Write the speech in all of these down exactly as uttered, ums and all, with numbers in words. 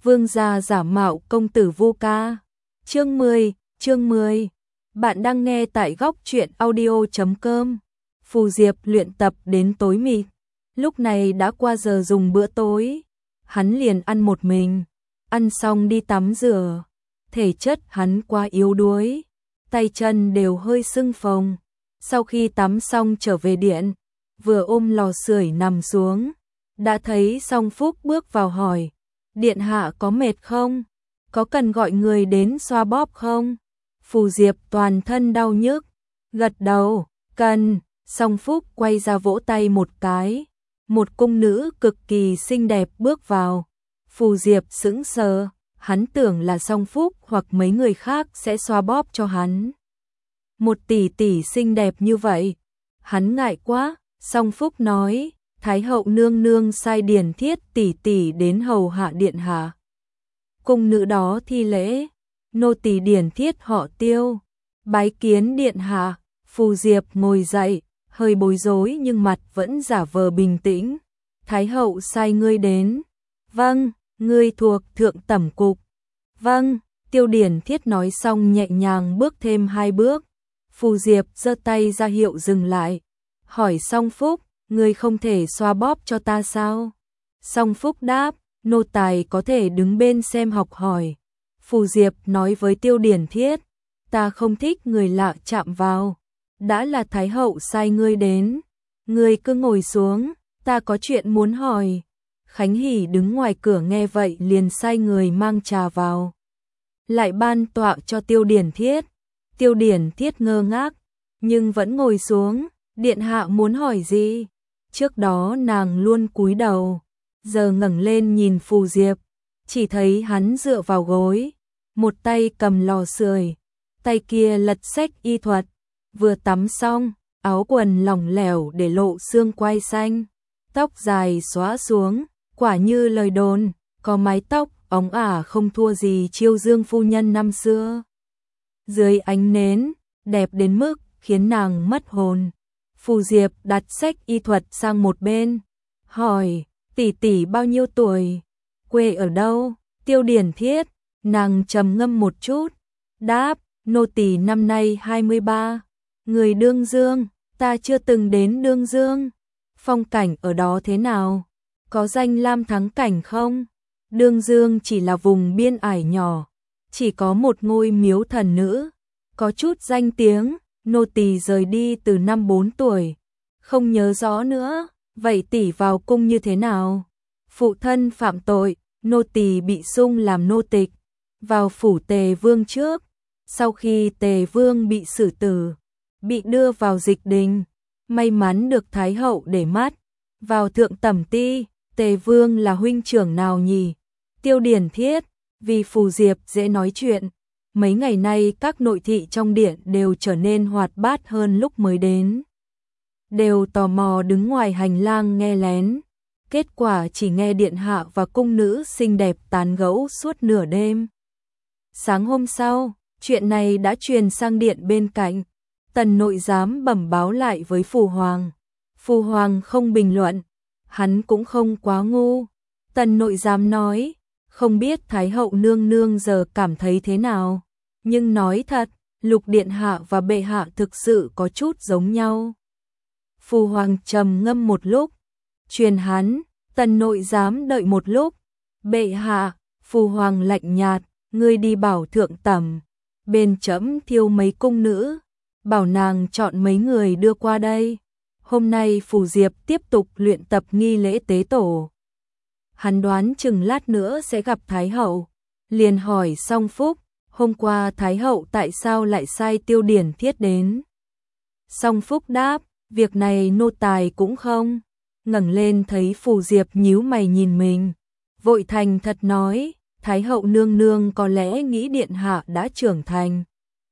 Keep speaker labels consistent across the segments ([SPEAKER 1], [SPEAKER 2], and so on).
[SPEAKER 1] Vương gia giả mạo công tử Vu Ca. Chương mười, chương mười. Bạn đang nghe tại góc truyện audio chấm com. Phù Diệp luyện tập đến tối mịt. Lúc này đã qua giờ dùng bữa tối. Hắn liền ăn một mình. Ăn xong đi tắm rửa. Thể chất hắn quá yếu đuối. Tay chân đều hơi sưng phồng. Sau khi tắm xong trở về điện. Vừa ôm lò sưởi nằm xuống. Đã thấy Song Phúc bước vào hỏi. Điện hạ có mệt không? Có cần gọi người đến xoa bóp không? Phù Diệp toàn thân đau nhức. Gật đầu, cần. Song Phúc quay ra vỗ tay một cái. Một cung nữ cực kỳ xinh đẹp bước vào. Phù Diệp sững sờ. Hắn tưởng là Song Phúc hoặc mấy người khác sẽ xoa bóp cho hắn. Một tỷ tỷ xinh đẹp như vậy. Hắn ngại quá. Song Phúc nói. Thái hậu nương nương sai Điển Thiết tỷ tỷ đến hầu hạ điện hạ. Cung nữ đó thi lễ. Nô tỳ Điển Thiết họ Tiêu. Bái kiến điện hạ. Phù Diệp ngồi dậy. Hơi bối rối nhưng mặt vẫn giả vờ bình tĩnh. Thái hậu sai ngươi đến. Vâng, ngươi thuộc thượng tẩm cục. Vâng, Tiêu Điển Thiết nói xong nhẹ nhàng bước thêm hai bước. Phù Diệp giơ tay ra hiệu dừng lại. Hỏi Song Phúc, ngươi không thể xoa bóp cho ta sao? Song Phúc đáp, nô tài có thể đứng bên xem học hỏi. Phù Diệp nói với Tiêu Điển Thiết, ta không thích người lạ chạm vào. Đã là Thái hậu sai ngươi đến. Ngươi cứ ngồi xuống, ta có chuyện muốn hỏi. Khánh Hỷ đứng ngoài cửa nghe vậy liền sai người mang trà vào. Lại ban tọa cho Tiêu Điển Thiết. Tiêu Điển Thiết ngơ ngác, nhưng vẫn ngồi xuống. Điện hạ muốn hỏi gì? Trước đó nàng luôn cúi đầu, giờ ngẩng lên nhìn Phù Diệp, chỉ thấy hắn dựa vào gối, một tay cầm lò sưởi, tay kia lật sách y thuật, vừa tắm xong, áo quần lỏng lẻo để lộ xương quai xanh, tóc dài xõa xuống, quả như lời đồn, có mái tóc óng ả không thua gì Chiêu Dương phu nhân năm xưa. Dưới ánh nến, đẹp đến mức khiến nàng mất hồn. Phù Diệp đặt sách y thuật sang một bên, hỏi, tỷ tỷ bao nhiêu tuổi, quê ở đâu? Tiêu Điển Thiết, nàng trầm ngâm một chút, đáp, nô tỳ năm nay hai mươi ba, người Đương Dương, ta chưa từng đến Đương Dương, phong cảnh ở đó thế nào? Có danh lam thắng cảnh không? Đương Dương chỉ là vùng biên ải nhỏ, chỉ có một ngôi miếu thần nữ, có chút danh tiếng. Nô tỳ rời đi từ năm bốn tuổi, không nhớ rõ nữa, vậy tỷ vào cung như thế nào? Phụ thân phạm tội, nô tỳ bị sung làm nô tịch, vào phủ Tề Vương trước, sau khi Tề Vương bị xử tử, bị đưa vào dịch đình, may mắn được Thái hậu để mắt, vào thượng tẩm ti. Tề Vương là huynh trưởng nào nhỉ? Tiêu Điển Thiết, vì Phù Diệp dễ nói chuyện. Mấy ngày nay các nội thị trong điện đều trở nên hoạt bát hơn lúc mới đến. Đều tò mò đứng ngoài hành lang nghe lén. Kết quả chỉ nghe điện hạ và cung nữ xinh đẹp tán gẫu suốt nửa đêm. Sáng hôm sau, chuyện này đã truyền sang điện bên cạnh. Tần nội giám bẩm báo lại với Phù Hoàng. Phù Hoàng không bình luận, hắn cũng không quá ngu. Tần nội giám nói, không biết Thái hậu nương nương giờ cảm thấy thế nào, nhưng nói thật, Lục điện hạ và bệ hạ thực sự có chút giống nhau. Phù Hoàng trầm ngâm một lúc, truyền hắn. Tần nội giám đợi một lúc, bệ hạ. Phù Hoàng lạnh nhạt, ngươi đi bảo thượng tẩm, bên trẫm thiêu mấy cung nữ, bảo nàng chọn mấy người đưa qua đây. Hôm nay Phù Diệp tiếp tục luyện tập nghi lễ tế tổ. Hắn đoán chừng lát nữa sẽ gặp Thái hậu, liền hỏi Song Phúc, hôm qua Thái hậu tại sao lại sai Tiêu Điển Thiết đến? Song Phúc đáp, việc này nô tài cũng không. Ngẩng lên thấy Phù Diệp nhíu mày nhìn mình, vội thành thật nói, Thái hậu nương nương có lẽ nghĩ điện hạ đã trưởng thành,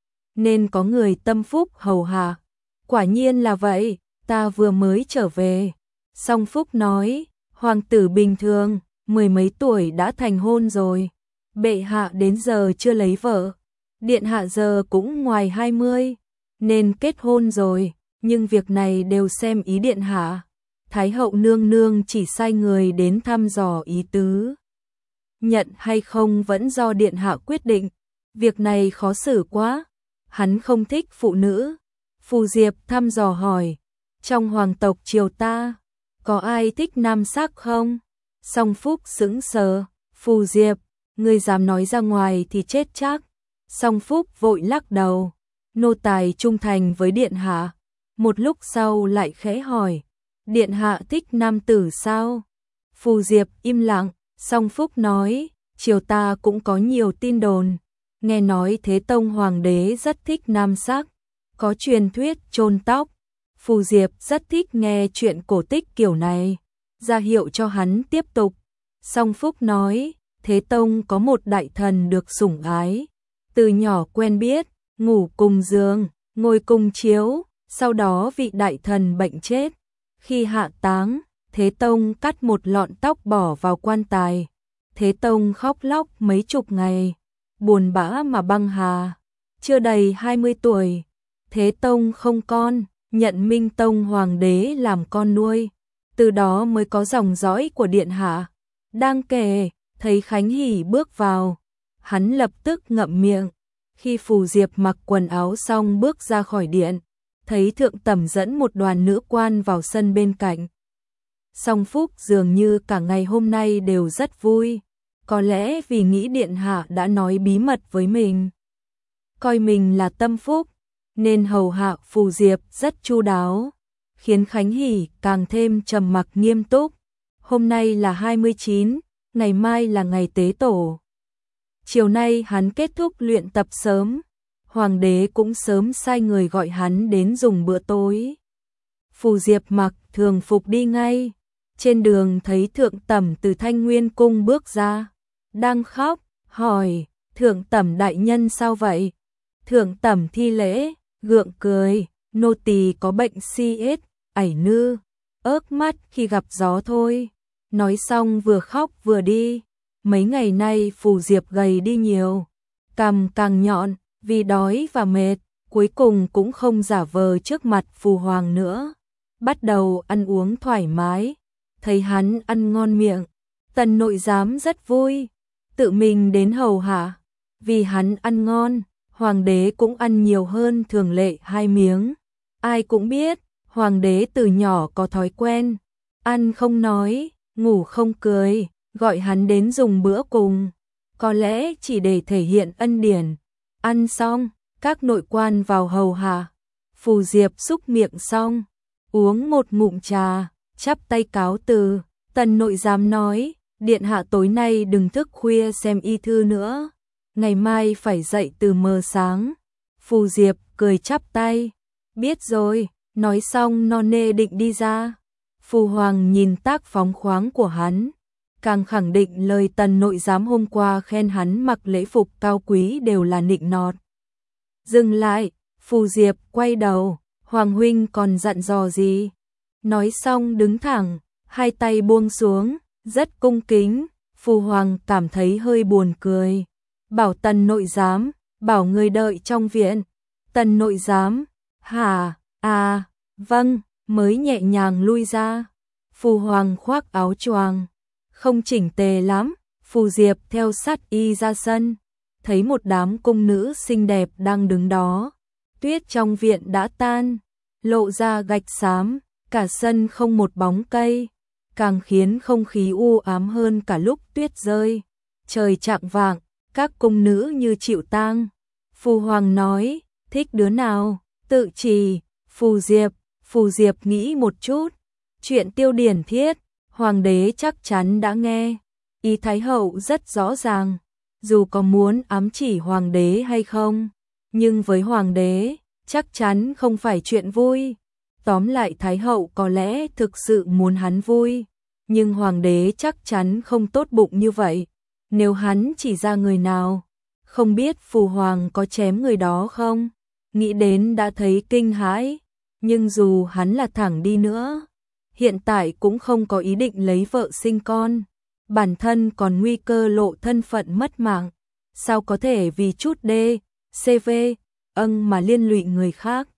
[SPEAKER 1] nên có người tâm phúc hầu hạ. Quả nhiên là vậy, ta vừa mới trở về. Song Phúc nói, hoàng tử bình thường, mười mấy tuổi đã thành hôn rồi. Bệ hạ đến giờ chưa lấy vợ. Điện hạ giờ cũng ngoài hai mươi, nên kết hôn rồi, nhưng việc này đều xem ý điện hạ. Thái hậu nương nương chỉ sai người đến thăm dò ý tứ. nhận hay không vẫn do điện hạ quyết định, việc này khó xử quá, hắn không thích phụ nữ. Phù Diệp thăm dò hỏi, trong hoàng tộc triều ta, có ai thích nam sắc không? Song Phúc sững sờ, Phù Diệp, ngươi dám nói ra ngoài thì chết chắc. Song Phúc vội lắc đầu, nô tài trung thành với điện hạ. Một lúc sau lại khẽ hỏi, điện hạ thích nam tử sao? Phù Diệp im lặng, Song Phúc nói, triều ta cũng có nhiều tin đồn, nghe nói Thế Tông hoàng đế rất thích nam sắc, có truyền thuyết chôn tóc. Phù Diệp rất thích nghe chuyện cổ tích kiểu này, ra hiệu cho hắn tiếp tục. Song Phúc nói, Thế Tông có một đại thần được sủng ái, từ nhỏ quen biết, ngủ cùng giường, ngồi cùng chiếu, sau đó vị đại thần bệnh chết. Khi hạ táng, Thế Tông cắt một lọn tóc bỏ vào quan tài. Thế Tông khóc lóc mấy chục ngày, buồn bã mà băng hà. Chưa đầy hai mươi tuổi, Thế Tông không con, nhận Minh Tông hoàng đế làm con nuôi. Từ đó mới có dòng dõi của điện hạ. Đang kể, thấy Khánh Hỷ bước vào, hắn lập tức ngậm miệng. Khi Phù Diệp mặc quần áo xong bước ra khỏi điện, thấy thượng tẩm dẫn một đoàn nữ quan vào sân bên cạnh. Song Phúc dường như cả ngày hôm nay đều rất vui, có lẽ vì nghĩ điện hạ đã nói bí mật với mình, coi mình là tâm phúc, nên hầu hạ Phù Diệp rất chu đáo, khiến Khánh Hỷ càng thêm trầm mặc nghiêm túc. Hôm nay là hai mươi chín, ngày mai là ngày tế tổ. Chiều nay hắn kết thúc luyện tập sớm, hoàng đế cũng sớm sai người gọi hắn đến dùng bữa tối. Phù Diệp mặc thường phục đi ngay, trên đường thấy thượng tẩm từ Thanh Nguyên cung bước ra, đang khóc, hỏi, thượng tẩm đại nhân sao vậy? Thượng tẩm thi lễ, gượng cười, nô tỳ có bệnh si ết, ảy nư, ớt mắt khi gặp gió thôi. Nói xong vừa khóc vừa đi. Mấy ngày nay Phù Diệp gầy đi nhiều, cằm càng nhọn, vì đói và mệt, cuối cùng cũng không giả vờ trước mặt Phù Hoàng nữa. Bắt đầu ăn uống thoải mái, thấy hắn ăn ngon miệng, Tần nội giám rất vui, tự mình đến hầu hạ. Vì hắn ăn ngon, hoàng đế cũng ăn nhiều hơn thường lệ hai miếng. Ai cũng biết, hoàng đế từ nhỏ có thói quen, ăn không nói, ngủ không cười, gọi hắn đến dùng bữa cùng, có lẽ chỉ để thể hiện ân điển. Ăn xong, các nội quan vào hầu hạ. Phù Diệp xúc miệng xong, uống một ngụm trà, chắp tay cáo từ. Tần nội giám nói, điện hạ tối nay đừng thức khuya xem y thư nữa, ngày mai phải dậy từ mờ sáng. Phù Diệp cười chắp tay, biết rồi. Nói xong non nê định đi ra. Phù Hoàng nhìn tác phóng khoáng của hắn, càng khẳng định lời tần nội giám hôm qua khen hắn mặc lễ phục cao quý đều là nịnh nọt. Dừng lại, Phù Diệp quay đầu, Hoàng huynh còn dặn dò gì? Nói xong đứng thẳng, hai tay buông xuống, rất cung kính. Phù Hoàng cảm thấy hơi buồn cười, bảo tần nội giám, bảo người đợi trong viện. Tần nội giám, hả, à, vâng, mới nhẹ nhàng lui ra. Phù Hoàng khoác áo choàng, không chỉnh tề lắm. Phù Diệp theo sát y ra sân, thấy một đám cung nữ xinh đẹp đang đứng đó. Tuyết trong viện đã tan, lộ ra gạch xám, cả sân không một bóng cây, càng khiến không khí u ám hơn cả lúc tuyết rơi. Trời chạng vạng, các cung nữ như chịu tang. Phù Hoàng nói, thích đứa nào? Tự trì. Phù Diệp. Phù Diệp nghĩ một chút, chuyện Tiêu Điển Thiết, hoàng đế chắc chắn đã nghe, ý thái hậu rất rõ ràng, dù có muốn ám chỉ hoàng đế hay không, nhưng với hoàng đế, chắc chắn không phải chuyện vui. Tóm lại thái hậu có lẽ thực sự muốn hắn vui, nhưng hoàng đế chắc chắn không tốt bụng như vậy. Nếu hắn chỉ ra người nào, không biết Phù Hoàng có chém người đó không? Nghĩ đến đã thấy kinh hãi. Nhưng dù hắn là thẳng đi nữa, hiện tại cũng không có ý định lấy vợ sinh con, bản thân còn nguy cơ lộ thân phận mất mạng, sao có thể vì chút đê, xê vê, âng mà liên lụy người khác.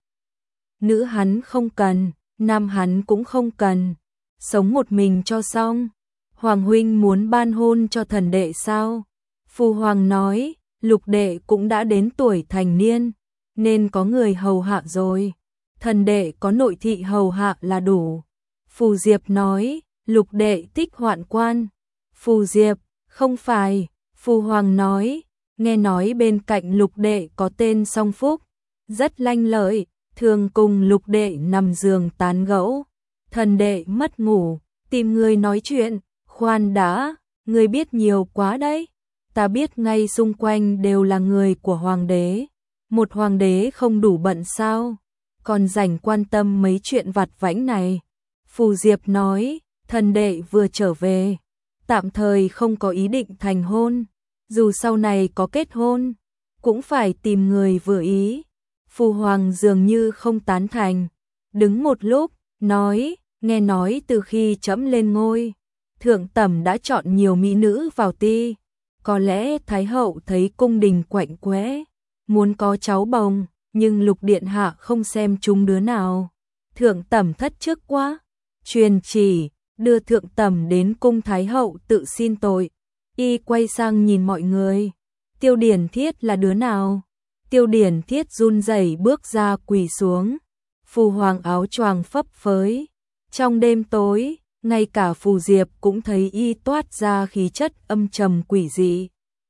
[SPEAKER 1] Nữ hắn không cần, nam hắn cũng không cần, sống một mình cho xong. Hoàng huynh muốn ban hôn cho thần đệ sao? Phu hoàng nói, Lục đệ cũng đã đến tuổi thành niên, nên có người hầu hạ rồi. Thần đệ có nội thị hầu hạ là đủ. Phù Diệp nói, Lục đệ thích hoạn quan. Phù Diệp, không phải. Phu hoàng nói, nghe nói bên cạnh Lục đệ có tên Song Phúc, rất lanh lợi, thường cùng Lục đệ nằm giường tán gẫu. Thần đệ mất ngủ, tìm người nói chuyện. Khoan đã, người biết nhiều quá đấy. Ta biết ngay xung quanh đều là người của hoàng đế. Một hoàng đế không đủ bận sao? Còn rảnh quan tâm mấy chuyện vặt vãnh này. Phù Diệp nói, thần đệ vừa trở về, tạm thời không có ý định thành hôn. Dù sau này có kết hôn, cũng phải tìm người vừa ý. Phu hoàng dường như không tán thành. Đứng một lúc, nói, nghe nói từ khi trẫm lên ngôi, thượng tẩm đã chọn nhiều mỹ nữ vào ti. Có lẽ Thái hậu thấy cung đình quạnh quẽ, muốn có cháu bồng, nhưng Lục điện hạ không xem chúng đứa nào. Thượng tẩm thất chức quá, truyền chỉ, đưa thượng tẩm đến cung Thái hậu tự xin tội. Y quay sang nhìn mọi người, Tiêu Điển Thiết là đứa nào? Tiêu Điển Thiết run rẩy bước ra quỳ xuống. Phu hoàng áo choàng phấp phới. Trong đêm tối, ngay cả Phù Diệp cũng thấy y toát ra khí chất âm trầm quỷ dị.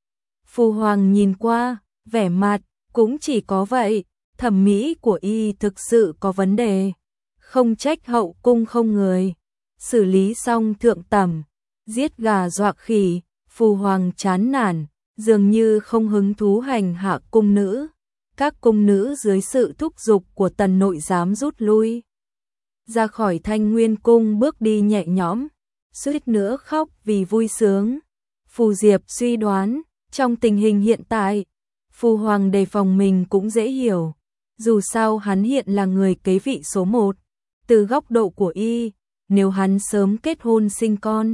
[SPEAKER 1] Phu hoàng nhìn qua, vẻ mặt cũng chỉ có vậy, thẩm mỹ của y thực sự có vấn đề. Không trách hậu cung không người. Xử lý xong thượng tẩm, giết gà dọa khỉ, Phu hoàng chán nản, dường như không hứng thú hành hạ cung nữ. Các cung nữ dưới sự thúc giục của tần nội giám rút lui ra khỏi Thanh Nguyên cung, bước đi nhẹ nhõm, suýt nữa khóc vì vui sướng. Phù Diệp suy đoán, trong tình hình hiện tại, Phu hoàng đề phòng mình cũng dễ hiểu. Dù sao hắn hiện là người kế vị số một. Từ góc độ của y, nếu hắn sớm kết hôn sinh con,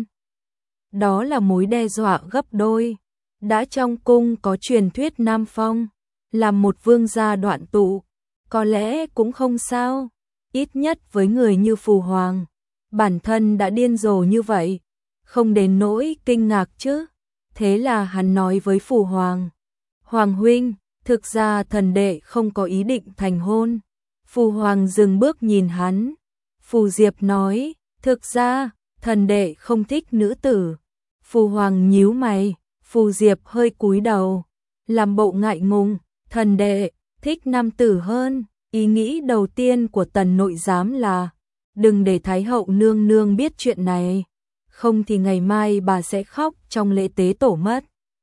[SPEAKER 1] đó là mối đe dọa gấp đôi. Đã trong cung có truyền thuyết Nam Phong, làm một vương gia đoạn tụ, có lẽ cũng không sao. Ít nhất với người như Phù hoàng, bản thân đã điên rồ như vậy, không đến nỗi kinh ngạc chứ. Thế là hắn nói với Phù hoàng, Hoàng huynh, thực ra thần đệ không có ý định thành hôn. Phù hoàng dừng bước nhìn hắn. Phù Diệp nói, thực ra, thần đệ không thích nữ tử. Phù hoàng nhíu mày. Phù Diệp hơi cúi đầu, làm bộ ngại ngùng, thần đệ thích nam tử hơn. Ý nghĩ đầu tiên của tần nội giám là, đừng để Thái hậu nương nương biết chuyện này, không thì ngày mai bà sẽ khóc trong lễ tế tổ mất.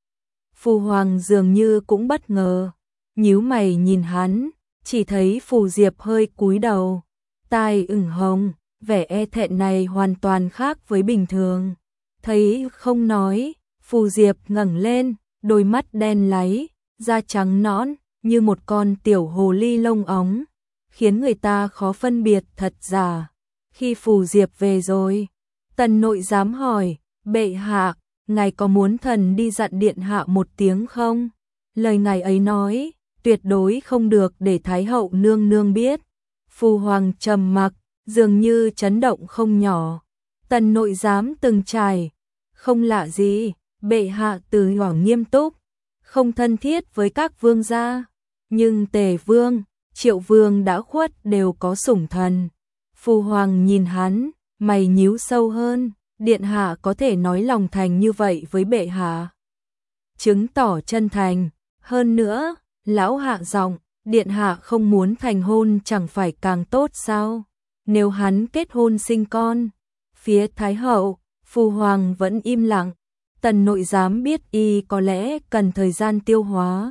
[SPEAKER 1] Phu hoàng dường như cũng bất ngờ, nhíu mày nhìn hắn, chỉ thấy Phù Diệp hơi cúi đầu, tai ửng hồng, vẻ e thẹn này hoàn toàn khác với bình thường. Thấy không nói, Phù Diệp ngẩng lên, đôi mắt đen láy, da trắng nõn, như một con tiểu hồ ly lông óng, khiến người ta khó phân biệt thật giả. Khi Phù Diệp về rồi, tần nội giám hỏi, bệ hạ, ngài có muốn thần đi dặn điện hạ một tiếng không? Lời ngài ấy nói, tuyệt đối không được để Thái hậu nương nương biết. Phu hoàng trầm mặc, dường như chấn động không nhỏ. Tần nội giám từng trải, không lạ gì, bệ hạ từ nhỏ nghiêm túc, không thân thiết với các vương gia, nhưng Tề vương, Triệu vương đã khuất đều có sủng thần. Phu hoàng nhìn hắn, mày nhíu sâu hơn, điện hạ có thể nói lòng thành như vậy với bệ hạ, chứng tỏ chân thành. Hơn nữa, lão hạ giọng, điện hạ không muốn thành hôn chẳng phải càng tốt sao? Nếu hắn kết hôn sinh con, phía Thái hậu, Phu hoàng vẫn im lặng. Tần nội giám biết y có lẽ cần thời gian tiêu hóa,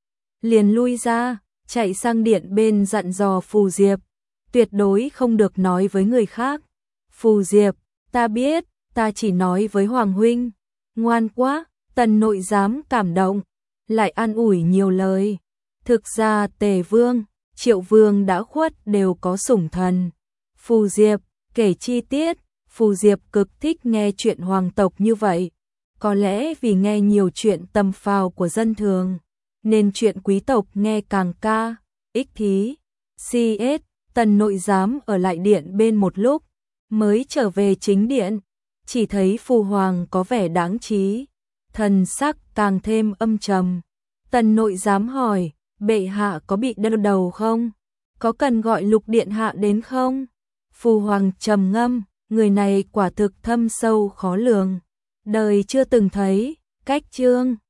[SPEAKER 1] liền lui ra, chạy sang điện bên dặn dò Phù Diệp, tuyệt đối không được nói với người khác. Phù Diệp, ta biết, ta chỉ nói với Hoàng huynh. Ngoan quá. Tần nội giám cảm động, lại an ủi nhiều lời. Thực ra Tề vương, Triệu vương đã khuất đều có sủng thần. Phù Diệp kể chi tiết. Phù Diệp cực thích nghe chuyện hoàng tộc như vậy. Có lẽ vì nghe nhiều chuyện tầm phào của dân thường, nên chuyện quý tộc nghe càng ca, ích thí. xê ét, tần nội giám ở lại điện bên một lúc, mới trở về chính điện. chỉ thấy Phu Hoàng có vẻ đáng trí, thần sắc càng thêm âm trầm. Tần nội dám hỏi, bệ hạ có bị đau đầu không? Có cần gọi Lục điện hạ đến không? Phu Hoàng trầm ngâm, người này quả thực thâm sâu khó lường, đời chưa từng thấy, cách chương